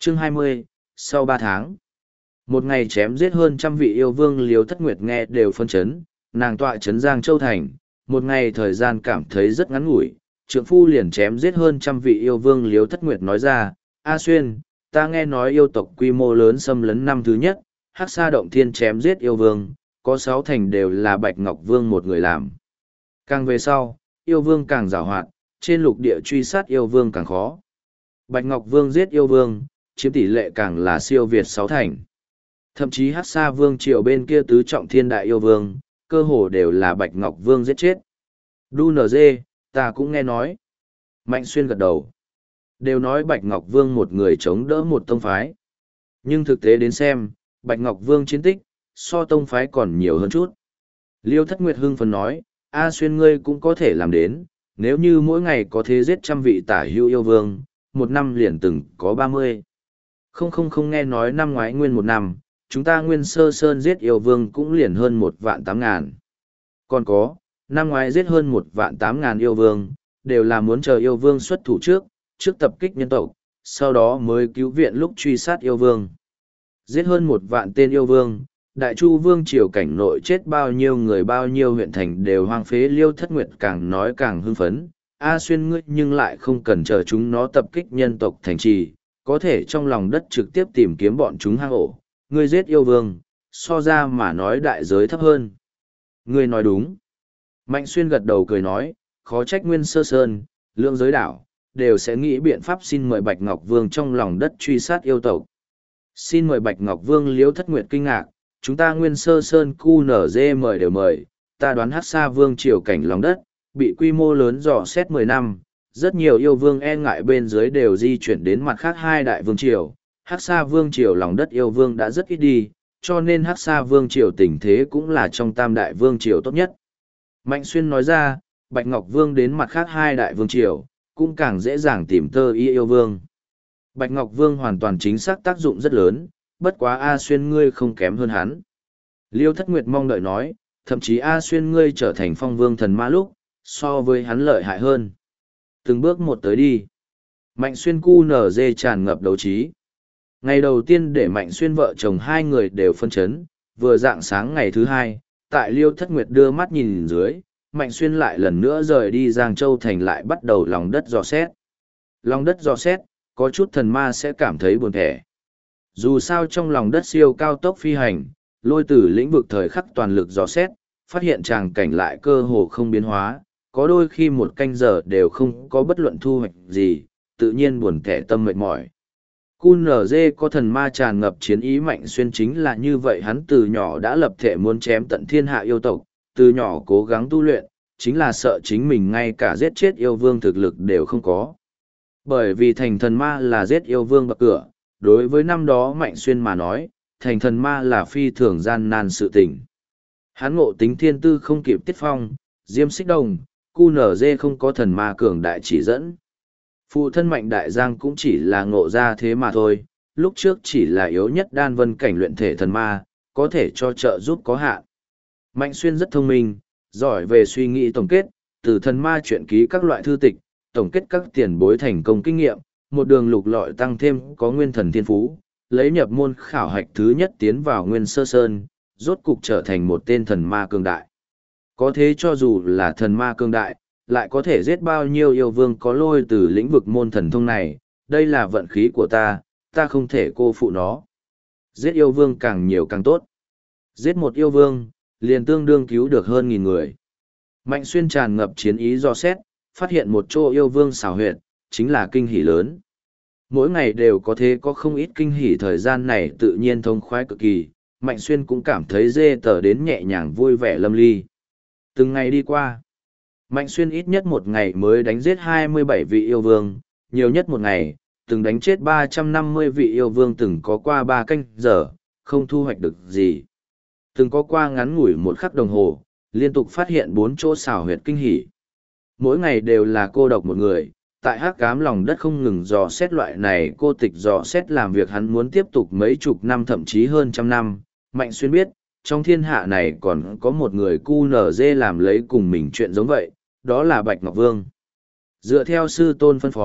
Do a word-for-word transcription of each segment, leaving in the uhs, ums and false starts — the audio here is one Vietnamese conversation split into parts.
Chương hai mươi, sau ba tháng. Một ngày chém giết hơn trăm vị yêu vương, Liêu Thất Nguyệt nghe đều phân chấn, nàng tọa chấn Giang Châu Thành, một ngày thời gian cảm thấy rất ngắn ngủi, trượng phu liền chém giết hơn trăm vị yêu vương. Liêu Thất Nguyệt nói ra, A Xuyên, ta nghe nói yêu tộc quy mô lớn xâm lấn năm thứ nhất, Hắc Sa Động Thiên chém giết yêu vương, có sáu thành đều là Bạch Ngọc Vương một người làm. Càng về sau, yêu vương càng giàu hoạt, trên lục địa truy sát yêu vương càng khó. Bạch Ngọc Vương giết yêu vương, chiếm tỷ lệ càng là siêu việt sáu thành. Thậm chí Hắc Sa Vương triều bên kia tứ trọng thiên đại yêu vương, cơ hồ đều là Bạch Ngọc Vương giết chết. Đu nờ dê, ta cũng nghe nói. Mạnh Xuyên gật đầu. Đều nói Bạch Ngọc Vương một người chống đỡ một tông phái. Nhưng thực tế đến xem, Bạch Ngọc Vương chiến tích, so tông phái còn nhiều hơn chút. Liêu Thất Nguyệt hưng phấn nói, A Xuyên ngươi cũng có thể làm đến, nếu như mỗi ngày có thế giết trăm vị tả hữu yêu vương, một năm liền từng có ba mươi. Không không không nghe nói năm ngoái nguyên một năm, chúng ta nguyên sơ sơn giết yêu vương cũng liền hơn một vạn tám ngàn. Còn có, năm ngoái giết hơn một vạn tám ngàn yêu vương, đều là muốn chờ yêu vương xuất thủ trước, trước tập kích nhân tộc, sau đó mới cứu viện lúc truy sát yêu vương. Giết hơn một vạn tên yêu vương, Đại Chu Vương triều cảnh nội chết bao nhiêu người bao nhiêu huyện thành đều hoang phế. Liêu Thất Nguyệt càng nói càng hưng phấn. A Xuyên ngươi nhưng lại không cần chờ chúng nó tập kích nhân tộc thành trì, có thể trong lòng đất trực tiếp tìm kiếm bọn chúng hang ổ. Ngươi giết yêu vương, so ra mà nói đại giới thấp hơn. Ngươi nói đúng. Mạnh Xuyên gật đầu cười nói, khó trách Nguyên Sơ Sơn, Lượng Giới Đảo, đều sẽ nghĩ biện pháp xin mời Bạch Ngọc Vương trong lòng đất truy sát yêu tộc. Xin mời Bạch Ngọc Vương. Liêu Thất Nguyệt kinh ngạc, chúng ta Nguyên Sơ Sơn cu nở dê mời đều mời, ta đoán Hắc Sa Vương triều cảnh lòng đất, bị quy mô lớn dò xét mười năm, rất nhiều yêu vương e ngại bên dưới đều di chuyển đến mặt khác hai đại vương triều. Hắc Sa Vương triều lòng đất yêu vương đã rất ít đi, cho nên Hắc Sa Vương triều tình thế cũng là trong tam đại vương triều tốt nhất. Mạnh Xuyên nói ra, Bạch Ngọc Vương đến mặt khác hai đại vương triều, cũng càng dễ dàng tìm tơ y yêu vương. Bạch Ngọc Vương hoàn toàn chính xác tác dụng rất lớn, bất quá A Xuyên ngươi không kém hơn hắn. Liêu Thất Nguyệt mong đợi nói, thậm chí A Xuyên ngươi trở thành phong vương thần ma lúc, so với hắn lợi hại hơn. Từng bước một tới đi. Mạnh Xuyên cu nở dê tràn ngập đấu trí. Ngày đầu tiên để Mạnh Xuyên vợ chồng hai người đều phân chấn, vừa dạng sáng ngày thứ hai, tại Liêu Thất Nguyệt đưa mắt nhìn dưới, Mạnh Xuyên lại lần nữa rời đi Giang Châu Thành lại bắt đầu lòng đất dò xét. Lòng đất dò xét, có chút thần ma sẽ cảm thấy buồn thẻ. Dù sao trong lòng đất siêu cao tốc phi hành, lôi từ lĩnh vực thời khắc toàn lực dò xét, phát hiện tràng cảnh lại cơ hồ không biến hóa, có đôi khi một canh giờ đều không có bất luận thu hoạch gì, tự nhiên buồn thẻ tâm mệt mỏi. Cun nở dê có thần ma tràn ngập chiến ý. Mạnh Xuyên chính là như vậy, hắn từ nhỏ đã lập thể muốn chém tận thiên hạ yêu tộc, từ nhỏ cố gắng tu luyện, chính là sợ chính mình ngay cả giết chết yêu vương thực lực đều không có. Bởi vì thành thần ma là giết yêu vương bậc cửa, đối với năm đó Mạnh Xuyên mà nói, thành thần ma là phi thường gian nan sự tình. Hắn ngộ tính thiên tư không kịp Tiết Phong, Diêm Xích Đồng, cu nở dê không có thần ma cường đại chỉ dẫn. Phụ thân Mạnh Đại Giang cũng chỉ là ngộ ra thế mà thôi, lúc trước chỉ là yếu nhất đan vân cảnh luyện thể thần ma, có thể cho trợ giúp có hạn. Mạnh Xuyên rất thông minh, giỏi về suy nghĩ tổng kết, từ thần ma truyện ký các loại thư tịch, tổng kết các tiền bối thành công kinh nghiệm, một đường lục lọi tăng thêm có nguyên thần thiên phú, lấy nhập môn khảo hạch thứ nhất tiến vào Nguyên Sơ Sơn, rốt cục trở thành một tên thần ma cường đại. Có thế cho dù là thần ma cường đại, lại có thể giết bao nhiêu yêu vương có lôi từ lĩnh vực môn thần thông này, đây là vận khí của ta, ta không thể cô phụ nó. Giết yêu vương càng nhiều càng tốt. Giết một yêu vương, liền tương đương cứu được hơn nghìn người. Mạnh Xuyên tràn ngập chiến ý do xét, phát hiện một chỗ yêu vương xảo huyệt, chính là kinh hỉ lớn. Mỗi ngày đều có thế có không ít kinh hỉ, thời gian này tự nhiên thông khoái cực kỳ, Mạnh Xuyên cũng cảm thấy dê tờ đến nhẹ nhàng vui vẻ lâm ly. Từng ngày đi qua, Mạnh Xuyên ít nhất một ngày mới đánh giết hai mươi bảy vị yêu vương, nhiều nhất một ngày, từng đánh chết ba trăm năm mươi vị yêu vương, từng có qua ba canh giờ, không thu hoạch được gì. Từng có qua ngắn ngủi một khắc đồng hồ, liên tục phát hiện bốn chỗ xảo huyệt kinh hỉ. Mỗi ngày đều là cô độc một người, tại hắc ám lòng đất không ngừng dò xét, loại này cô tịch dò xét làm việc hắn muốn tiếp tục mấy chục năm thậm chí hơn trăm năm. Mạnh Xuyên biết, trong thiên hạ này còn có một người cu nở dê làm lấy cùng mình chuyện giống vậy, đó là Bạch Ngọc Vương. Dựa theo sư tôn phân phó,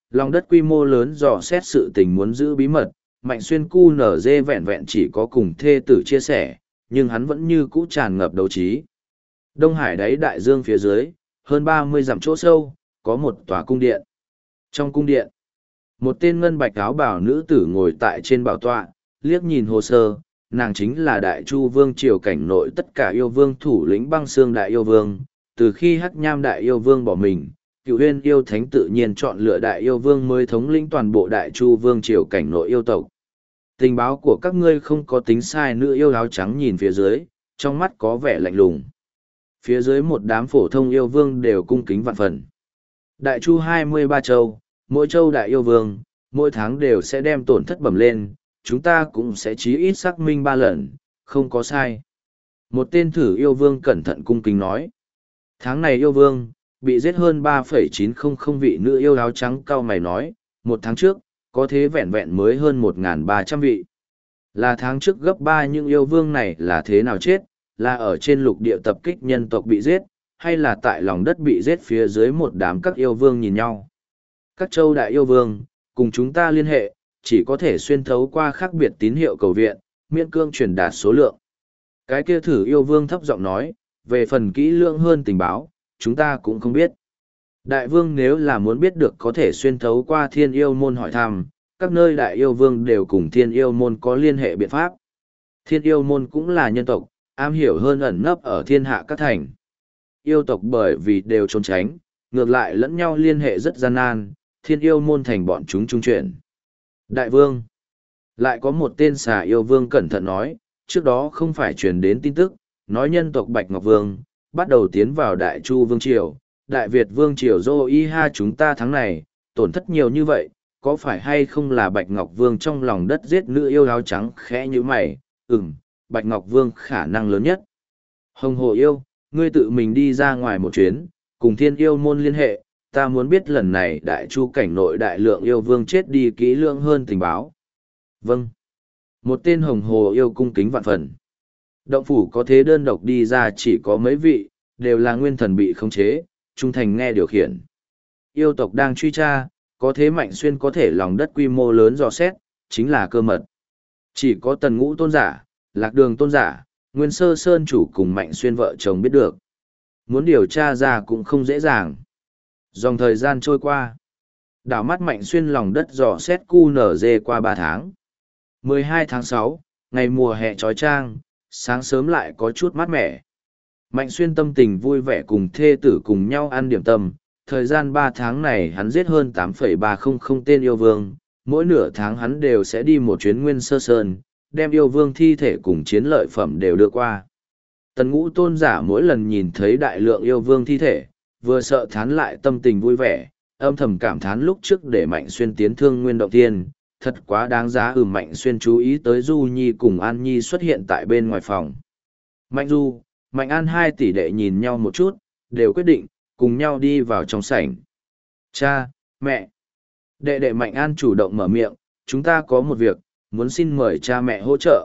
Lòng đất quy mô lớn dò xét sự tình muốn giữ bí mật, Mạnh Xuyên cu nở dê vẹn vẹn chỉ có cùng thê tử chia sẻ, nhưng hắn vẫn như cũ tràn ngập đấu trí. Đông Hải đáy đại dương phía dưới, hơn ba mươi dặm chỗ sâu, có một tòa cung điện. Trong cung điện, một tên ngân bạch áo bào nữ tử ngồi tại trên bảo tọa, liếc nhìn hồ sơ, nàng chính là Đại Chu Vương triều cảnh nội tất cả yêu vương thủ lĩnh Băng Xương Đại Yêu Vương. Từ khi Hắc Nham Đại Yêu Vương bỏ mình, Cựu Huyên yêu thánh tự nhiên chọn lựa Đại Yêu Vương mới thống lĩnh toàn bộ Đại Chu Vương triều cảnh nội yêu tộc. Tình báo của các ngươi không có tính sai. Nữ yêu áo trắng nhìn phía dưới, trong mắt có vẻ lạnh lùng. Phía dưới một đám phổ thông yêu vương đều cung kính vạn phần. Đại Chu hai mươi ba châu, mỗi châu đại yêu vương, mỗi tháng đều sẽ đem tổn thất bẩm lên, chúng ta cũng sẽ chí ít xác minh ba lần, không có sai. Một tên thử yêu vương cẩn thận cung kính nói. Tháng này yêu vương, bị giết hơn ba phẩy chín không không vị. Nữ yêu áo trắng cao mày nói, một tháng trước, có thế vẹn vẹn mới hơn một nghìn ba trăm vị. Là tháng trước gấp ba những yêu vương này là thế nào chết, là ở trên lục địa tập kích nhân tộc bị giết, hay là tại lòng đất bị giết phía dưới một đám các yêu vương nhìn nhau. Các châu đại yêu vương, cùng chúng ta liên hệ, chỉ có thể xuyên thấu qua khác biệt tín hiệu cầu viện, miễn cương truyền đạt số lượng. Cái kia thử yêu vương thấp giọng nói, về phần kỹ lưỡng hơn tình báo, chúng ta cũng không biết. Đại vương nếu là muốn biết được có thể xuyên thấu qua thiên yêu môn hỏi thăm, các nơi đại yêu vương đều cùng thiên yêu môn có liên hệ biện pháp. Thiên yêu môn cũng là nhân tộc, am hiểu hơn ẩn nấp ở thiên hạ các thành. Yêu tộc bởi vì đều trốn tránh, ngược lại lẫn nhau liên hệ rất gian nan, thiên yêu môn thành bọn chúng trung chuyển. Đại vương, lại có một tên xà yêu vương cẩn thận nói, trước đó không phải truyền đến tin tức, nói nhân tộc Bạch Ngọc Vương, bắt đầu tiến vào Đại Chu Vương Triều, Đại Việt Vương Triều Dô Y Ha chúng ta tháng này, tổn thất nhiều như vậy, có phải hay không là Bạch Ngọc Vương trong lòng đất giết nữ yêu áo trắng khẽ như mày, ừm, Bạch Ngọc Vương khả năng lớn nhất. Hồng Hồ yêu, ngươi tự mình đi ra ngoài một chuyến, cùng thiên yêu môn liên hệ, ta muốn biết lần này Đại Chu cảnh nội đại lượng yêu vương chết đi kỹ lưỡng hơn tình báo. Vâng. Một tên Hồng Hồ yêu cung kính vạn phần. Động phủ có thế đơn độc đi ra chỉ có mấy vị, đều là nguyên thần bị khống chế, trung thành nghe điều khiển. Yêu tộc đang truy tra, có thế Mạnh Xuyên có thể lòng đất quy mô lớn dò xét, chính là cơ mật. Chỉ có Tần Ngũ tôn giả, Lạc Đường tôn giả, Nguyên Sơ Sơn chủ cùng Mạnh Xuyên vợ chồng biết được. Muốn điều tra ra cũng không dễ dàng. Dòng thời gian trôi qua. Đảo mắt Mạnh Xuyên lòng đất dò xét cu nở dê qua ba tháng. mười hai tháng sáu, ngày mùa hè trói trang, sáng sớm lại có chút mát mẻ. Mạnh Xuyên tâm tình vui vẻ cùng thê tử cùng nhau ăn điểm tâm. Thời gian ba tháng này hắn giết hơn tám phẩy ba không không tên yêu vương, mỗi nửa tháng hắn đều sẽ đi một chuyến Nguyên Sơ Sơn, đem yêu vương thi thể cùng chiến lợi phẩm đều đưa qua. Tần Ngũ tôn giả mỗi lần nhìn thấy đại lượng yêu vương thi thể, vừa sợ thán lại tâm tình vui vẻ, âm thầm cảm thán lúc trước để Mạnh Xuyên tiến thương nguyên động tiên, thật quá đáng giá. Ừ, Mạnh Xuyên chú ý tới Du Nhi cùng An Nhi xuất hiện tại bên ngoài phòng. Mạnh Du, Mạnh An hai tỷ đệ nhìn nhau một chút, đều quyết định, cùng nhau đi vào trong sảnh. Cha, mẹ. Đệ đệ Mạnh An chủ động mở miệng, chúng ta có một việc, muốn xin mời cha mẹ hỗ trợ.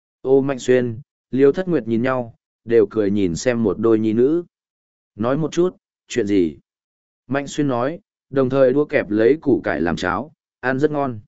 Ô Mạnh Xuyên, Liêu Thất Nguyệt nhìn nhau, đều cười nhìn xem một đôi nhi nữ. Nói một chút, chuyện gì? Mạnh Xuyên nói, đồng thời đũa kẹp lấy củ cải làm cháo, ăn rất ngon.